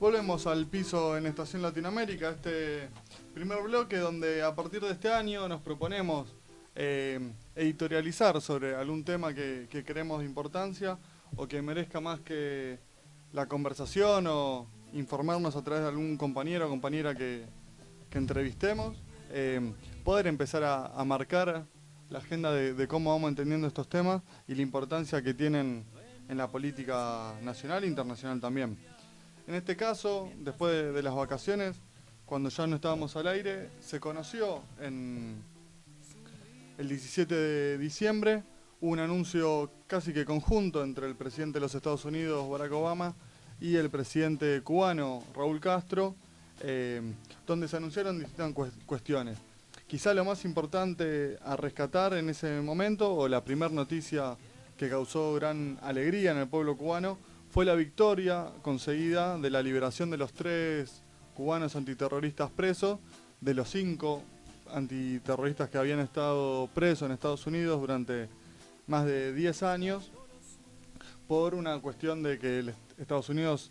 Volvemos al piso en Estación Latinoamérica, este primer bloque donde a partir de este año nos proponemos editorializar sobre algún tema que creemos de importancia o que merezca más que la conversación o informarnos a través de algún compañero o compañera que entrevistemos. Poder empezar a marcar la agenda de cómo vamos entendiendo estos temas y la importancia que tienen en la política nacional e internacional también. En este caso, después de las vacaciones, cuando ya no estábamos al aire, se conoció en el 17 de diciembre un anuncio casi que conjunto entre el presidente de los Estados Unidos, Barack Obama, y el presidente cubano, Raúl Castro, donde se anunciaron distintas cuestiones. Quizá lo más importante a rescatar en ese momento, o la primera noticia que causó gran alegría en el pueblo cubano, fue la victoria conseguida de la liberación de los 3 cubanos antiterroristas presos, de los 5 antiterroristas que habían estado presos en Estados Unidos durante más de 10 años, por una cuestión de que Estados Unidos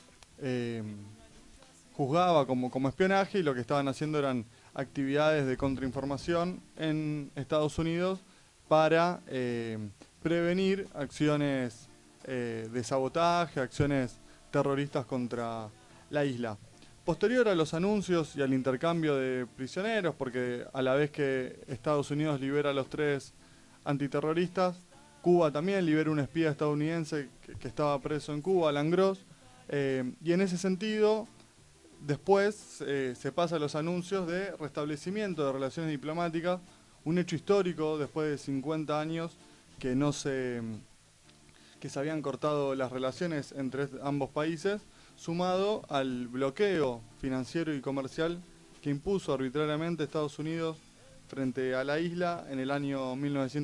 juzgaba como espionaje, y lo que estaban haciendo eran actividades de contrainformación en Estados Unidos para prevenir acciones de sabotaje, acciones terroristas contra la isla. Posterior a los anuncios y al intercambio de prisioneros, porque a la vez que Estados Unidos libera a los 3 antiterroristas, Cuba también libera un espía estadounidense que estaba preso en Cuba, Alan Gross, y en ese sentido después se pasa a los anuncios de restablecimiento de relaciones diplomáticas, un hecho histórico después de 50 años que que se habían cortado las relaciones entre ambos países, sumado al bloqueo financiero y comercial que impuso arbitrariamente Estados Unidos frente a la isla en el año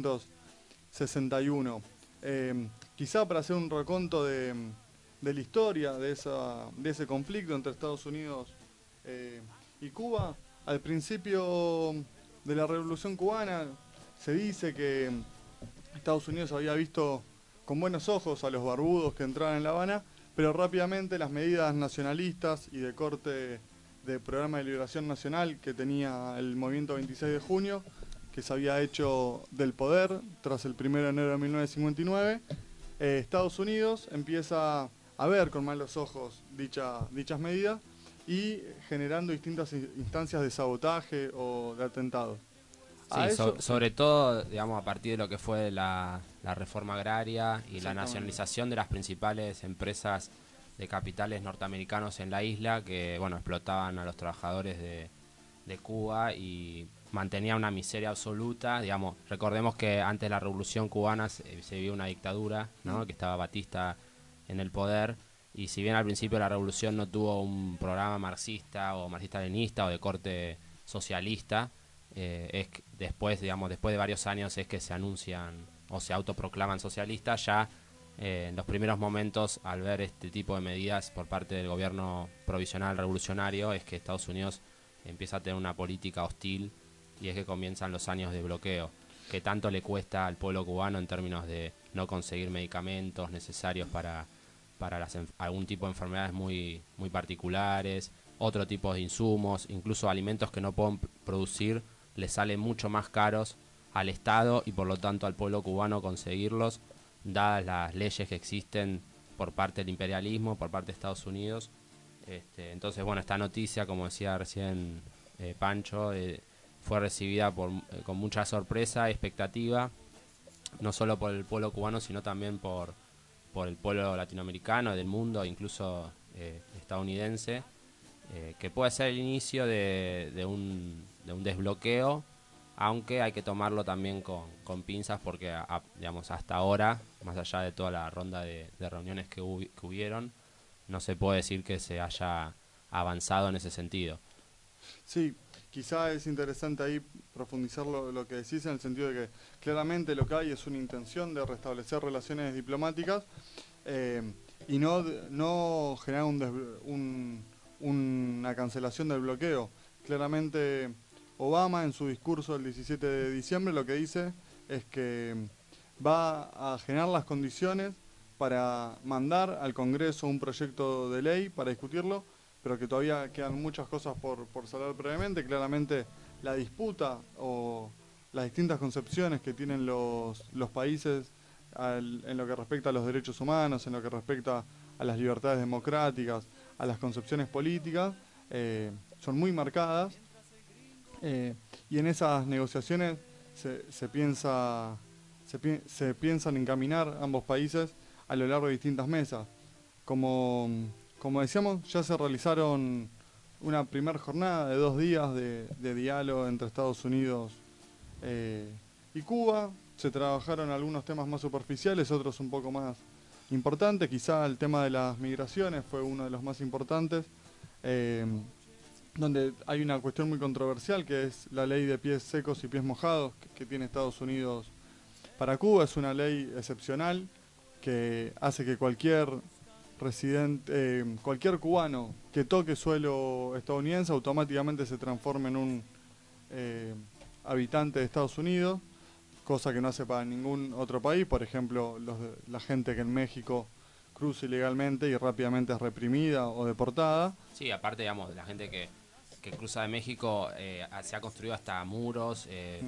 1961. Quizá para hacer un reconto de la historia de ese conflicto entre Estados Unidos y Cuba, al principio de la Revolución Cubana se dice que Estados Unidos había visto con buenos ojos a los barbudos que entraban en La Habana, pero rápidamente las medidas nacionalistas y de corte del programa de liberación nacional que tenía el movimiento 26 de junio, que se había hecho del poder tras el 1 de enero de 1959, Estados Unidos empieza a ver con malos ojos dichas medidas y generando distintas instancias de sabotaje o de atentado. Sí, sobre todo, digamos, a partir de lo que fue la reforma agraria y la nacionalización de las principales empresas de capitales norteamericanos en la isla que, bueno, explotaban a los trabajadores de Cuba y mantenían una miseria absoluta. Digamos, recordemos que antes de la Revolución Cubana se vivía una dictadura, ¿no? Que estaba Batista en el poder, y si bien al principio la revolución no tuvo un programa marxista o marxista-leninista o de corte socialista, es que después, digamos, después de varios años es que se anuncian o se autoproclaman socialistas. Ya en los primeros momentos, al ver este tipo de medidas por parte del gobierno provisional revolucionario, es que Estados Unidos empieza a tener una política hostil, y es que comienzan los años de bloqueo, que tanto le cuesta al pueblo cubano en términos de no conseguir medicamentos necesarios para algún tipo de enfermedades muy particulares, otro tipo de insumos, incluso alimentos que no pueden producir, les sale mucho más caros al Estado y por lo tanto al pueblo cubano conseguirlos, dadas las leyes que existen por parte del imperialismo, por parte de Estados Unidos. Entonces, bueno, esta noticia, como decía recién Pancho, fue recibida con mucha sorpresa y expectativa, no solo por el pueblo cubano, sino también por el pueblo latinoamericano, del mundo, incluso estadounidense, que puede ser el inicio de un desbloqueo, aunque hay que tomarlo también con pinzas, porque digamos, hasta ahora, más allá de toda la ronda de reuniones que hubieron, no se puede decir que se haya avanzado en ese sentido. Sí, quizá es interesante ahí profundizar lo que decís, en el sentido de que claramente lo que hay es una intención de restablecer relaciones diplomáticas y no generar una cancelación del bloqueo. Claramente Obama, en su discurso del 17 de diciembre, lo que dice es que va a generar las condiciones para mandar al Congreso un proyecto de ley para discutirlo, pero que todavía quedan muchas cosas por saber previamente. Claramente la disputa o las distintas concepciones que tienen los países en lo que respecta a los derechos humanos, en lo que respecta a las libertades democráticas, a las concepciones políticas, son muy marcadas, y en esas negociaciones se piensan encaminar ambos países a lo largo de distintas mesas. Como decíamos, ya se realizaron una primera jornada de 2 días de diálogo entre Estados Unidos y Cuba. Se trabajaron algunos temas más superficiales, otros un poco más importantes. Quizá el tema de las migraciones fue uno de los más importantes, donde hay una cuestión muy controversial, que es la ley de pies secos y pies mojados que tiene Estados Unidos para Cuba. Es una ley excepcional que hace que cualquier cualquier cubano que toque suelo estadounidense automáticamente se transforme en un habitante de Estados Unidos, cosa que no hace para ningún otro país. Por ejemplo, la gente que en México cruza ilegalmente y rápidamente es reprimida o deportada. Sí, aparte, digamos, la gente que cruza de México se ha construido hasta muros,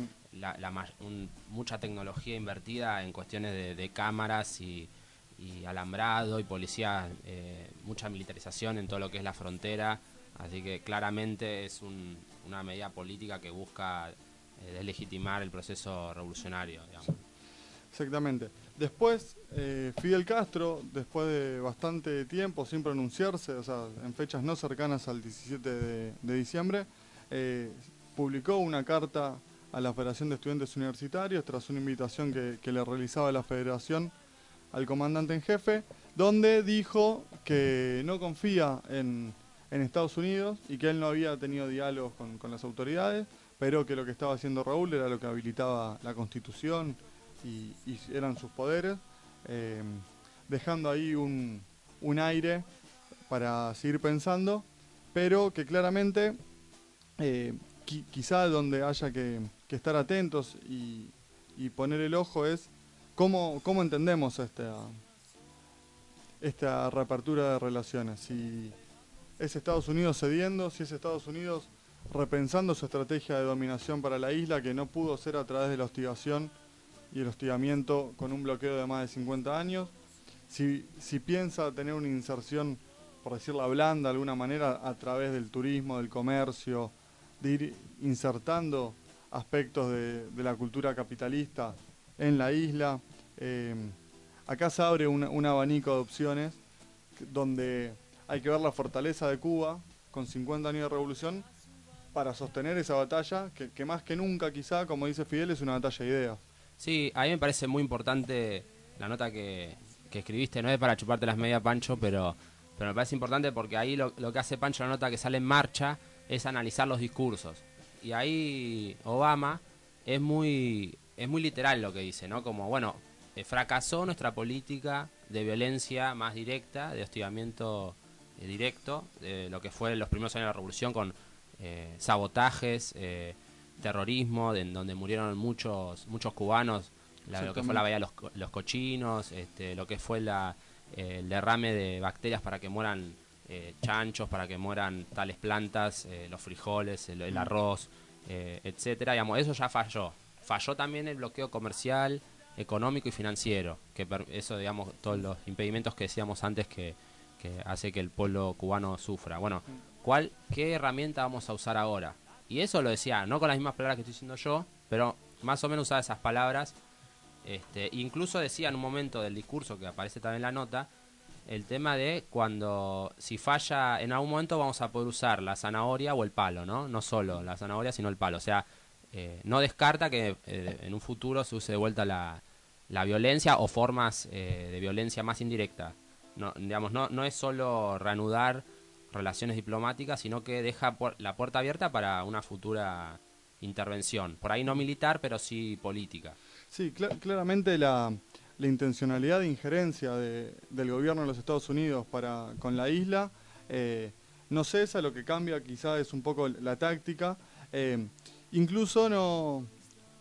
mucha tecnología invertida en cuestiones de cámaras y alambrado y policía, mucha militarización en todo lo que es la frontera, así que claramente es una medida política que busca deslegitimar el proceso revolucionario, digamos. Exactamente. Después, Fidel Castro, después de bastante tiempo sin pronunciarse, o sea, en fechas no cercanas al 17 de diciembre, publicó una carta a la Federación de Estudiantes Universitarios tras una invitación que le realizaba la Federación al comandante en jefe, donde dijo que no confía en Estados Unidos y que él no había tenido diálogos con las autoridades, pero que lo que estaba haciendo Raúl era lo que habilitaba la Constitución y eran sus poderes, dejando ahí un aire para seguir pensando, pero que claramente quizá donde haya que estar atentos y poner el ojo es cómo entendemos esta reapertura de relaciones. Si es Estados Unidos cediendo, si es Estados Unidos repensando su estrategia de dominación para la isla, que no pudo ser a través de la hostigación y el hostigamiento con un bloqueo de más de 50 años. Si piensa tener una inserción, por decirla blanda de alguna manera, a través del turismo, del comercio, de ir insertando aspectos de la cultura capitalista en la isla. Acá se abre un abanico de opciones donde hay que ver la fortaleza de Cuba con 50 años de revolución para sostener esa batalla que más que nunca, quizá, como dice Fidel, es una batalla de ideas. Sí, a mí me parece muy importante la nota que escribiste. No es para chuparte las medias, Pancho, pero me parece importante porque ahí lo que hace Pancho, la nota que sale en marcha, es analizar los discursos. Y ahí Obama es muy literal lo que dice, ¿no? Como, bueno, fracasó nuestra política de violencia más directa, de hostigamiento directo, de lo que fue los primeros años de la revolución, con sabotajes, terrorismo, donde murieron muchos cubanos, lo que fue la bahía de los cochinos, lo que fue el derrame de bacterias para que mueran chanchos, para que mueran tales plantas, los frijoles, el arroz, etcétera. Digamos, eso ya falló. Falló también el bloqueo comercial, económico y financiero, que eso, digamos, todos los impedimentos que decíamos antes que hace que el pueblo cubano sufra. Bueno, ¿qué herramienta vamos a usar ahora? Y eso lo decía, no con las mismas palabras que estoy diciendo yo, pero más o menos usaba esas palabras. Incluso decía en un momento del discurso, que aparece también en la nota, el tema de si falla, en algún momento vamos a poder usar la zanahoria o el palo, ¿no? No solo la zanahoria, sino el palo. O sea, no descarta que en un futuro se use de vuelta la violencia o formas de violencia más indirecta. No, digamos, no es solo reanudar relaciones diplomáticas, sino que deja la puerta abierta para una futura intervención. Por ahí no militar, pero sí política. Sí, claramente la intencionalidad de injerencia del gobierno de los Estados Unidos con la isla no cesa. Lo que cambia quizá es un poco la táctica. Incluso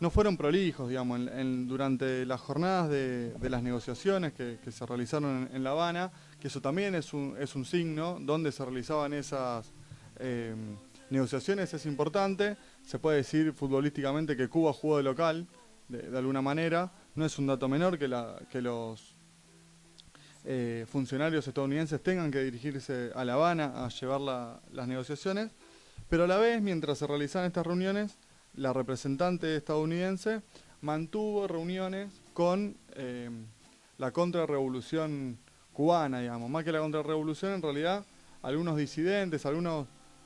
no fueron prolijos, digamos, durante las jornadas de las negociaciones que se realizaron en La Habana, que eso también es un signo, donde se realizaban esas negociaciones es importante. Se puede decir futbolísticamente que Cuba jugó de local, de alguna manera. No es un dato menor que los funcionarios estadounidenses tengan que dirigirse a La Habana a llevar las negociaciones, pero a la vez, mientras se realizaban estas reuniones, la representante estadounidense mantuvo reuniones con la contrarrevolución cubana, digamos. Más que la contrarrevolución, en realidad, algunos disidentes, algunos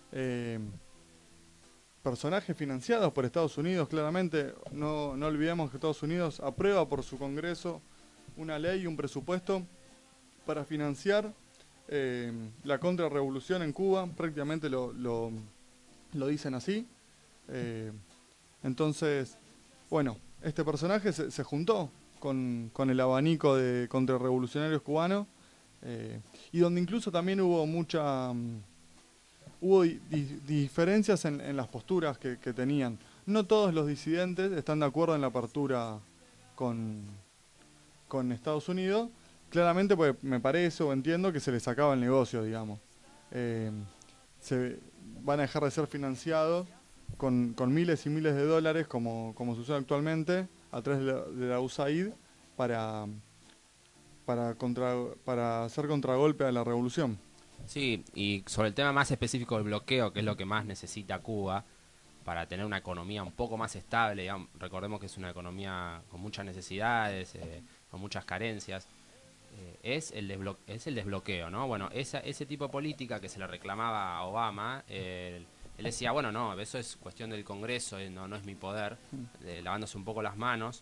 personajes financiados por Estados Unidos, claramente. No olvidemos que Estados Unidos aprueba por su Congreso una ley y un presupuesto para financiar la contrarrevolución en Cuba. Prácticamente lo dicen así. Entonces, bueno, este personaje se juntó con el abanico de contrarrevolucionarios cubanos, y donde incluso también hubo hubo diferencias en las posturas que tenían. No todos los disidentes están de acuerdo en la apertura con Estados Unidos, claramente porque me parece o entiendo que se les acaba el negocio, digamos. Se van a dejar de ser financiados con miles y miles de dólares, como sucede actualmente, a través de la USAID, para hacer contragolpe a la revolución. Sí, y sobre el tema más específico del bloqueo, que es lo que más necesita Cuba para tener una economía un poco más estable, digamos, recordemos que es una economía con muchas necesidades, con muchas carencias, es el desbloqueo, ¿no? Bueno, ese tipo de política que se le reclamaba a Obama, él decía, bueno, no, eso es cuestión del Congreso, no es mi poder, lavándose un poco las manos.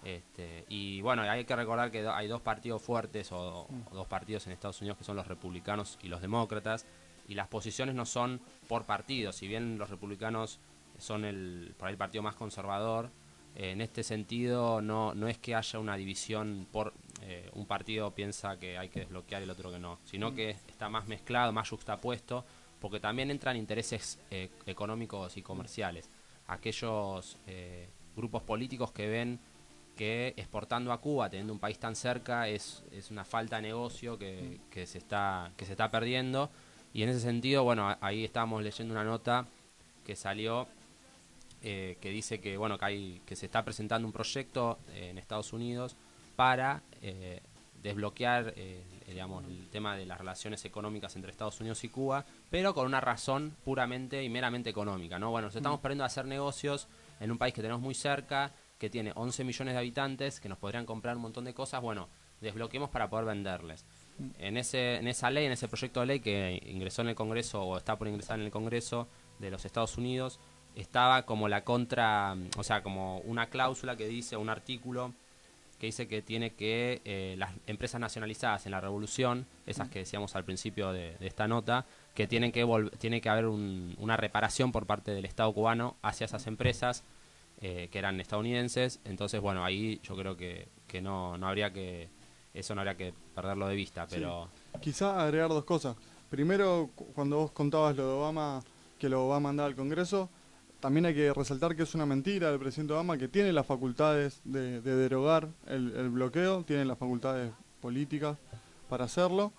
Y bueno, hay que recordar que hay dos partidos fuertes o dos partidos en Estados Unidos, que son los republicanos y los demócratas, y las posiciones no son por partido. Si bien los republicanos son por ahí el partido más conservador, en este sentido no es que haya una división por un partido piensa que hay que desbloquear y el otro que no, sino que está más mezclado, más juxtapuesto, porque también entran intereses económicos y comerciales. Aquellos grupos políticos que ven que exportando a Cuba, teniendo un país tan cerca, es una falta de negocio que se está perdiendo. Y en ese sentido, bueno, ahí estábamos leyendo una nota que salió que dice que bueno que se está presentando un proyecto en Estados Unidos para desbloquear digamos, el tema de las relaciones económicas entre Estados Unidos y Cuba, pero con una razón puramente y meramente económica, ¿no? Bueno, nos estamos perdiendo a hacer negocios en un país que tenemos muy cerca, que tiene 11 millones de habitantes, que nos podrían comprar un montón de cosas. Bueno, desbloqueemos para poder venderles. En esa ley, en ese proyecto de ley que ingresó en el Congreso o está por ingresar en el Congreso de los Estados Unidos, estaba como o sea, como una cláusula que dice, un artículo que dice que tiene que las empresas nacionalizadas en la revolución, esas que decíamos al principio de esta nota, que tiene que haber una reparación por parte del Estado cubano hacia esas empresas que eran estadounidenses. Entonces, bueno, ahí yo creo que no habría que perderlo de vista, pero sí. Quizá agregar dos cosas. Primero, cuando vos contabas lo de Obama, que lo va a mandar al Congreso, también hay que resaltar que es una mentira del presidente Obama, que tiene las facultades de derogar el bloqueo, tiene las facultades políticas para hacerlo,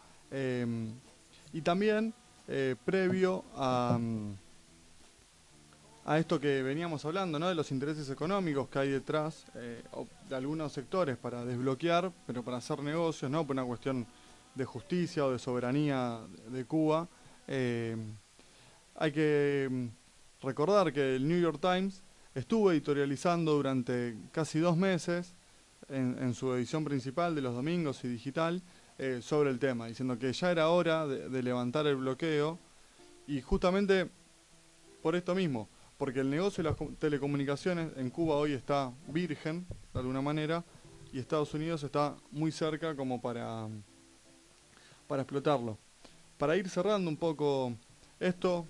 y también previo a esto que veníamos hablando, ¿no? De los intereses económicos que hay detrás de algunos sectores para desbloquear, pero para hacer negocios, ¿no? Por una cuestión de justicia o de soberanía de Cuba. Hay que recordar que el New York Times estuvo editorializando durante casi 2 meses en su edición principal de los domingos y digital sobre el tema, diciendo que ya era hora de levantar el bloqueo, y justamente por esto mismo, porque el negocio de las telecomunicaciones en Cuba hoy está virgen, de alguna manera, y Estados Unidos está muy cerca como para explotarlo. Para ir cerrando un poco esto,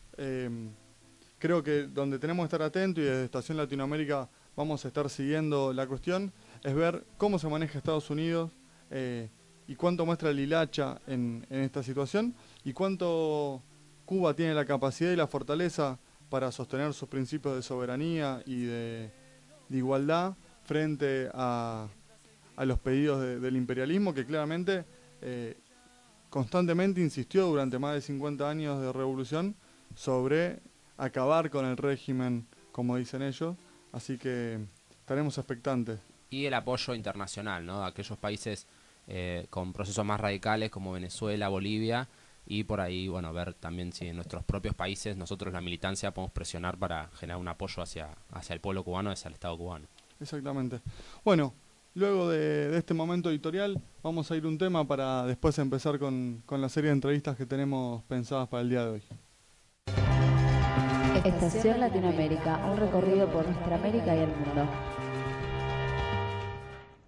creo que donde tenemos que estar atentos, y desde Estación Latinoamérica vamos a estar siguiendo la cuestión, es ver cómo se maneja Estados Unidos y cuánto muestra el hilacha en esta situación, y cuánto Cuba tiene la capacidad y la fortaleza para sostener sus principios de soberanía y de igualdad frente a los pedidos del imperialismo, que claramente constantemente insistió durante más de 50 años de revolución sobre acabar con el régimen, como dicen ellos, así que estaremos expectantes. Y el apoyo internacional, ¿no? Aquellos países con procesos más radicales como Venezuela, Bolivia, y por ahí, bueno, ver también si en nuestros propios países nosotros la militancia podemos presionar para generar un apoyo hacia el pueblo cubano, hacia el Estado cubano. Exactamente. Bueno, luego de este momento editorial vamos a ir un tema para después empezar con la serie de entrevistas que tenemos pensadas para el día de hoy. Estación Latinoamérica, un recorrido por nuestra América y el mundo.